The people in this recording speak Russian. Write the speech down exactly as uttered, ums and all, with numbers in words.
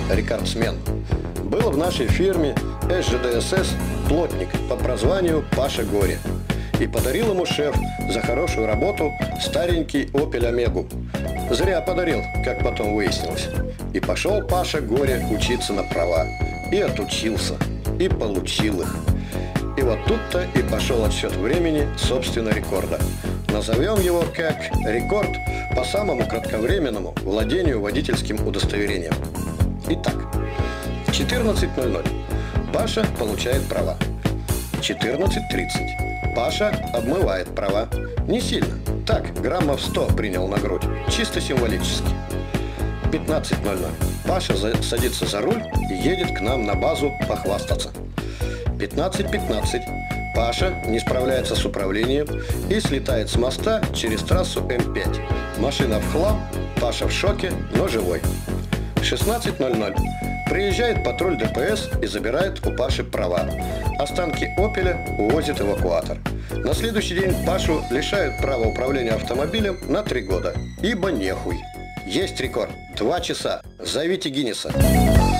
рекордсмен. Был в нашей фирме эс жэ дэ эс эс плотник по прозванию Паша Горе. И подарил ему шеф за хорошую работу старенький Opel Омегу. Зря подарил, как потом выяснилось. И пошел Паша Горе учиться на права. И отучился. И получил их. И вот тут-то и пошел отсчет времени, собственно, рекорда. Назовем его как рекорд по самому кратковременному владению водительским удостоверением. Итак, в четырнадцать ноль ноль Паша получает права. четырнадцать тридцать Паша обмывает права. Не сильно. Так, граммов сто принял на грудь. Чисто символически. пятнадцать ноль ноль Паша садится за руль и едет к нам на базу похвастаться. пятнадцать пятнадцать Паша не справляется с управлением и слетает с моста через трассу эм пять. Машина в хлам, Паша в шоке, но живой. В шестнадцать ноль ноль приезжает патруль дэ пэ эс и забирает у Паши права. Останки «Опеля» увозит эвакуатор. На следующий день Пашу лишают права управления автомобилем на три года. Ибо нехуй. Есть рекорд. Два часа. Зовите Гиннеса.